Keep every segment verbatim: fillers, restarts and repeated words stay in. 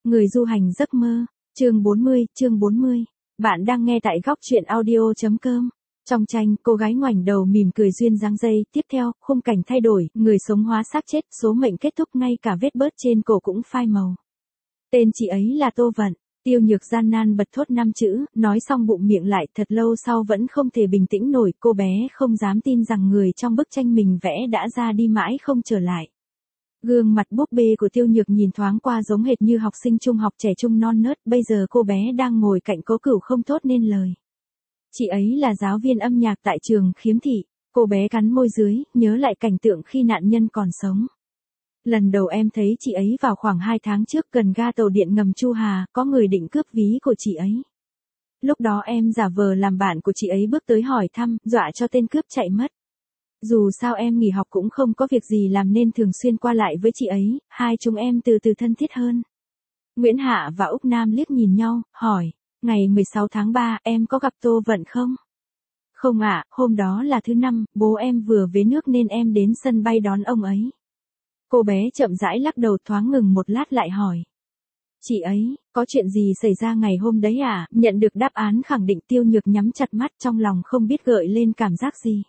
Người du hành giấc mơ, chương bốn mươi, chương bốn mươi. Bạn đang nghe tại góc truyện audio.com. Trong tranh, cô gái ngoảnh đầu mỉm cười duyên dáng giây, tiếp theo, khung cảnh thay đổi, người sống hóa xác chết, số mệnh kết thúc, ngay cả vết bớt trên cổ cũng phai màu. Tên chị ấy là Tô Vận. Tiêu Nhược gian nan bật thốt năm chữ, nói xong bụng miệng lại, thật lâu sau vẫn không thể bình tĩnh nổi, cô bé không dám tin rằng người trong bức tranh mình vẽ đã ra đi mãi không trở lại. Gương mặt búp bê của Tiêu Nhược nhìn thoáng qua giống hệt như học sinh trung học trẻ trung non nớt, bây giờ cô bé đang ngồi cạnh Cố Cửu không thốt nên lời. Chị ấy là giáo viên âm nhạc tại trường Khiếm Thị, cô bé cắn môi dưới, nhớ lại cảnh tượng khi nạn nhân còn sống. Lần đầu em thấy chị ấy vào khoảng hai tháng trước gần ga tàu điện ngầm Chu Hà, có người định cướp ví của chị ấy. Lúc đó em giả vờ làm bạn của chị ấy bước tới hỏi thăm, dọa cho tên cướp chạy mất. Dù sao em nghỉ học cũng không có việc gì làm nên thường xuyên qua lại với chị ấy, hai chúng em từ từ thân thiết hơn. Nguyễn Hạ và Úc Nam liếc nhìn nhau, hỏi, ngày mười sáu tháng ba em có gặp Tô Vận không? Không ạ, hôm đó là thứ năm, bố em vừa về nước nên em đến sân bay đón ông ấy. Cô bé chậm rãi lắc đầu, thoáng ngừng một lát lại hỏi. Chị ấy, có chuyện gì xảy ra ngày hôm đấy à? Nhận được đáp án khẳng định, Tiêu Nhược nhắm chặt mắt, trong lòng không biết gợi lên cảm giác gì.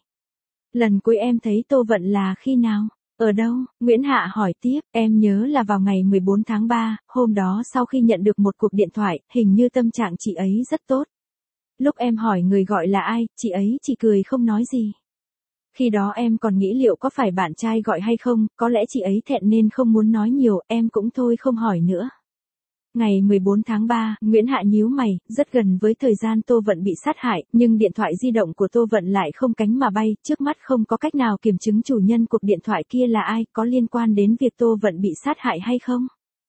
Lần cuối em thấy Tô Vận là khi nào? Ở đâu? Nguyễn Hạ hỏi tiếp, em nhớ là vào ngày mười bốn tháng ba, hôm đó sau khi nhận được một cuộc điện thoại, hình như tâm trạng chị ấy rất tốt. Lúc em hỏi người gọi là ai, chị ấy chỉ cười không nói gì. Khi đó em còn nghĩ liệu có phải bạn trai gọi hay không, có lẽ chị ấy thẹn nên không muốn nói nhiều, em cũng thôi không hỏi nữa. Ngày mười bốn tháng ba, Nguyễn Hạ nhíu mày, rất gần với thời gian Tô Vận bị sát hại, nhưng điện thoại di động của Tô Vận lại không cánh mà bay, trước mắt không có cách nào kiểm chứng chủ nhân cuộc điện thoại kia là ai, có liên quan đến việc Tô Vận bị sát hại hay không?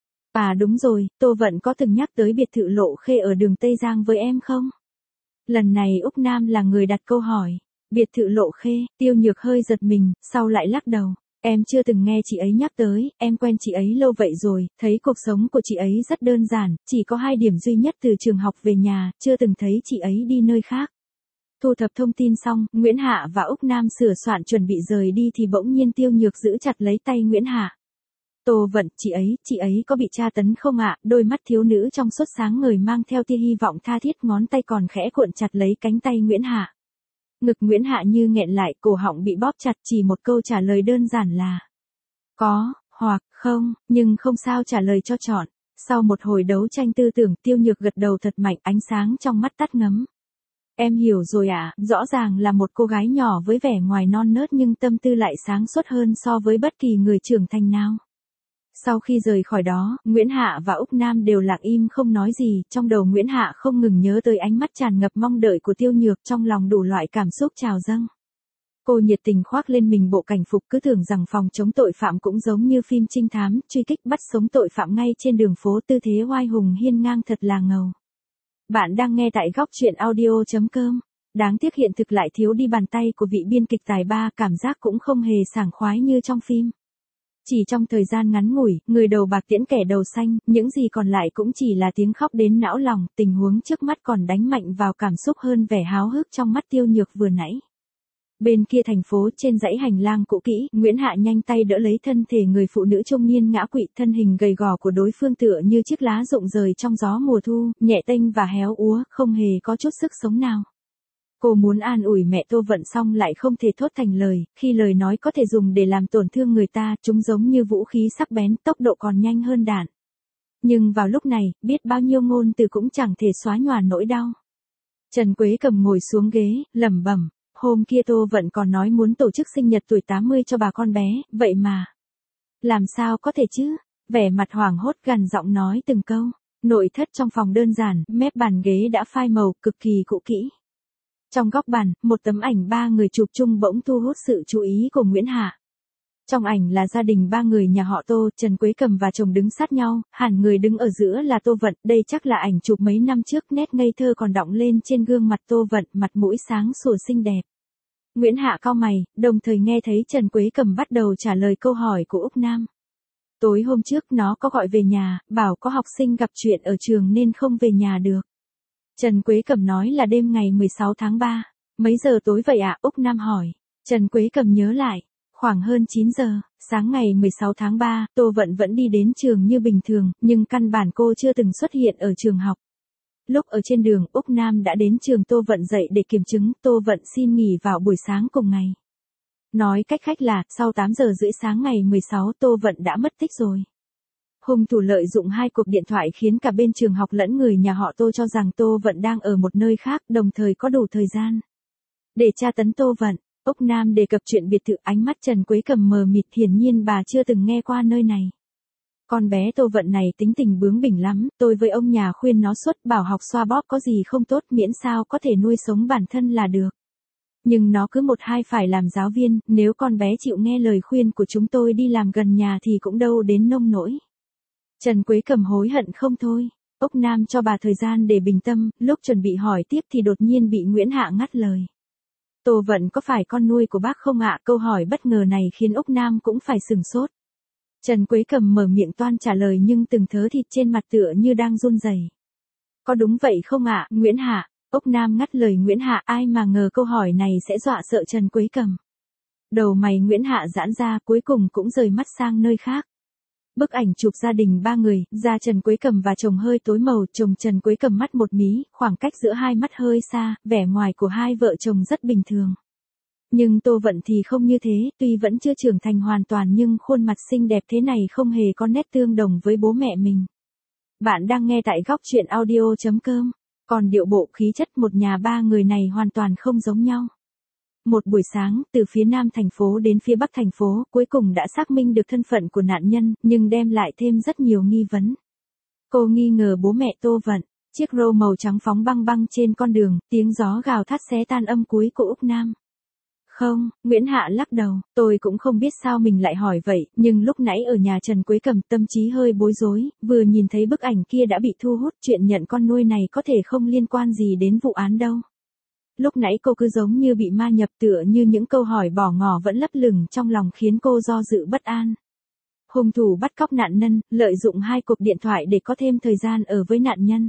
À đúng rồi, Tô Vận có từng nhắc tới biệt thự Lộ Khê ở đường Tây Giang với em không? Lần này Úc Nam là người đặt câu hỏi. Biệt thự Lộ Khê, Tiêu Nhược hơi giật mình, sau lại lắc đầu. Em chưa từng nghe chị ấy nhắc tới, em quen chị ấy lâu vậy rồi, thấy cuộc sống của chị ấy rất đơn giản, chỉ có hai điểm duy nhất từ trường học về nhà, chưa từng thấy chị ấy đi nơi khác. Thu thập thông tin xong, Nguyễn Hạ và Úc Nam sửa soạn chuẩn bị rời đi thì bỗng nhiên Tiêu Nhược giữ chặt lấy tay Nguyễn Hạ. Tô Vận, chị ấy, chị ấy có bị tra tấn không ạ? Đôi mắt thiếu nữ trong suốt sáng ngời mang theo tia hy vọng tha thiết, ngón tay còn khẽ cuộn chặt lấy cánh tay Nguyễn Hạ. Ngực Nguyễn Hạ như nghẹn lại, cổ họng bị bóp chặt, chỉ một câu trả lời đơn giản là có, hoặc không, nhưng không sao trả lời cho chọn. Sau một hồi đấu tranh tư tưởng, Tiêu Nhược gật đầu thật mạnh, ánh sáng trong mắt tắt ngấm. Em hiểu rồi ạ, à, rõ ràng là một cô gái nhỏ với vẻ ngoài non nớt nhưng tâm tư lại sáng suốt hơn so với bất kỳ người trưởng thành nào. Sau khi rời khỏi đó, Nguyễn Hạ và Úc Nam đều lặng im không nói gì, trong đầu Nguyễn Hạ không ngừng nhớ tới ánh mắt tràn ngập mong đợi của Tiêu Nhược, trong lòng đủ loại cảm xúc trào dâng. Cô nhiệt tình khoác lên mình bộ cảnh phục, cứ tưởng rằng phòng chống tội phạm cũng giống như phim trinh thám, truy kích bắt sống tội phạm ngay trên đường phố, tư thế oai hùng hiên ngang thật là ngầu. Bạn đang nghe tại góc truyện audio.com. Đáng tiếc hiện thực lại thiếu đi bàn tay của vị biên kịch tài ba, cảm giác cũng không hề sảng khoái như trong phim. Chỉ trong thời gian ngắn ngủi, người đầu bạc tiễn kẻ đầu xanh, những gì còn lại cũng chỉ là tiếng khóc đến não lòng, tình huống trước mắt còn đánh mạnh vào cảm xúc hơn vẻ háo hức trong mắt Tiêu Nhược vừa nãy. Bên kia thành phố, trên dãy hành lang cũ kỹ, Nguyễn Hạ nhanh tay đỡ lấy thân thể người phụ nữ trung niên ngã quỵ, thân hình gầy gò của đối phương tựa như chiếc lá rụng rời trong gió mùa thu, nhẹ tênh và héo úa, không hề có chút sức sống nào. Cô muốn an ủi mẹ Tô Vận xong lại không thể thốt thành lời, khi lời nói có thể dùng để làm tổn thương người ta, chúng giống như vũ khí sắc bén, tốc độ còn nhanh hơn đạn. Nhưng vào lúc này, biết bao nhiêu ngôn từ cũng chẳng thể xóa nhòa nỗi đau. Trần Quế Cầm ngồi xuống ghế, lẩm bẩm, hôm kia Tô Vận còn nói muốn tổ chức sinh nhật tuổi tám mươi cho bà con bé, vậy mà. Làm sao có thể chứ? Vẻ mặt hoảng hốt gằn giọng nói từng câu. Nội thất trong phòng đơn giản, mép bàn ghế đã phai màu, cực kỳ cũ kỹ. Trong góc bàn, một tấm ảnh ba người chụp chung bỗng thu hút sự chú ý của Nguyễn Hạ. Trong ảnh là gia đình ba người nhà họ Tô, Trần Quế Cầm và chồng đứng sát nhau, hẳn người đứng ở giữa là Tô Vận, đây chắc là ảnh chụp mấy năm trước, nét ngây thơ còn đọng lên trên gương mặt Tô Vận, mặt mũi sáng sủa xinh đẹp. Nguyễn Hạ cau mày, đồng thời nghe thấy Trần Quế Cầm bắt đầu trả lời câu hỏi của Úc Nam. Tối hôm trước nó có gọi về nhà, bảo có học sinh gặp chuyện ở trường nên không về nhà được. Trần Quế Cầm nói là đêm ngày mười sáu tháng ba. Mấy giờ tối vậy ạ? Úc Nam hỏi. Trần Quế Cầm nhớ lại. Khoảng hơn chín giờ, sáng ngày mười sáu tháng ba, Tô Vận vẫn đi đến trường như bình thường, nhưng căn bản cô chưa từng xuất hiện ở trường học. Lúc ở trên đường, Úc Nam đã đến trường Tô Vận dậy để kiểm chứng, Tô Vận xin nghỉ vào buổi sáng cùng ngày. Nói cách khác là, sau tám giờ rưỡi sáng ngày mười sáu, Tô Vận đã mất tích rồi. Hung thủ lợi dụng hai cuộc điện thoại khiến cả bên trường học lẫn người nhà họ Tô cho rằng Tô Vận đang ở một nơi khác, đồng thời có đủ thời gian để tra tấn Tô Vận. Úc Nam đề cập chuyện biệt thự, ánh mắt Trần Quế Cầm mờ mịt, hiển nhiên bà chưa từng nghe qua nơi này. Con bé Tô Vận này tính tình bướng bỉnh lắm, tôi với ông nhà khuyên nó suốt, bảo học xoa bóp có gì không tốt, miễn sao có thể nuôi sống bản thân là được. Nhưng nó cứ một hai phải làm giáo viên, nếu con bé chịu nghe lời khuyên của chúng tôi đi làm gần nhà thì cũng đâu đến nông nỗi. Trần Quế Cầm hối hận không thôi. Úc Nam cho bà thời gian để bình tâm, lúc chuẩn bị hỏi tiếp thì đột nhiên bị Nguyễn Hạ ngắt lời. Tô Vận có phải con nuôi của bác không ạ? Câu hỏi bất ngờ này khiến Úc Nam cũng phải sửng sốt. Trần Quế Cầm mở miệng toan trả lời nhưng từng thớ thịt trên mặt tựa như đang run rẩy. Có đúng vậy không ạ, Nguyễn Hạ? Úc Nam ngắt lời Nguyễn Hạ, ai mà ngờ câu hỏi này sẽ dọa sợ Trần Quế Cầm. Đầu mày Nguyễn Hạ giãn ra, cuối cùng cũng rời mắt sang nơi khác. Bức ảnh chụp gia đình ba người, da Trần Quế Cầm và chồng hơi tối màu, chồng Trần Quế Cầm mắt một mí, khoảng cách giữa hai mắt hơi xa, vẻ ngoài của hai vợ chồng rất bình thường. Nhưng Tô Vận thì không như thế, tuy vẫn chưa trưởng thành hoàn toàn nhưng khuôn mặt xinh đẹp thế này không hề có nét tương đồng với bố mẹ mình. Bạn đang nghe tại góc truyện audio chấm com. Còn điệu bộ khí chất một nhà ba người này hoàn toàn không giống nhau. Một buổi sáng, từ phía nam thành phố đến phía bắc thành phố, cuối cùng đã xác minh được thân phận của nạn nhân, nhưng đem lại thêm rất nhiều nghi vấn. Cô nghi ngờ bố mẹ Tô Vận, chiếc Rô màu trắng phóng băng băng trên con đường, tiếng gió gào thét xé tan âm cuối của Úc Nam. Không, Nguyễn Hạ lắc đầu, tôi cũng không biết sao mình lại hỏi vậy, nhưng lúc nãy ở nhà Trần Quế Cầm tâm trí hơi bối rối, vừa nhìn thấy bức ảnh kia đã bị thu hút, chuyện nhận con nuôi này có thể không liên quan gì đến vụ án đâu. Lúc nãy cô cứ giống như bị ma nhập, tựa như những câu hỏi bỏ ngỏ vẫn lấp lửng trong lòng khiến cô do dự bất an. Hung thủ bắt cóc nạn nhân, lợi dụng hai cuộc điện thoại để có thêm thời gian ở với nạn nhân.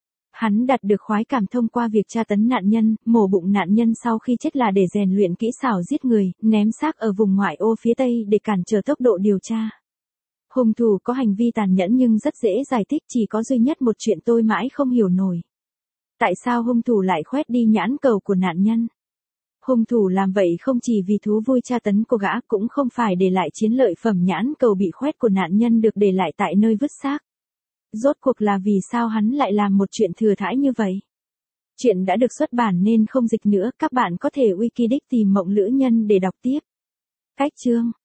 Hắn đạt được khoái cảm thông qua việc tra tấn nạn nhân, mổ bụng nạn nhân sau khi chết là để rèn luyện kỹ xảo giết người, ném xác ở vùng ngoại ô phía Tây để cản trở tốc độ điều tra. Hung thủ có hành vi tàn nhẫn nhưng rất dễ giải thích, chỉ có duy nhất một chuyện tôi mãi không hiểu nổi. Tại sao hung thủ lại khoét đi nhãn cầu của nạn nhân? Hung thủ làm vậy không chỉ vì thú vui tra tấn cô gã, cũng không phải để lại chiến lợi phẩm nhãn cầu bị khoét của nạn nhân được để lại tại nơi vứt xác. Rốt cuộc là vì sao hắn lại làm một chuyện thừa thãi như vậy? Chuyện đã được xuất bản nên không dịch nữa, các bạn có thể Wikidic tìm Mộng Lữ Nhân để đọc tiếp. Cách chương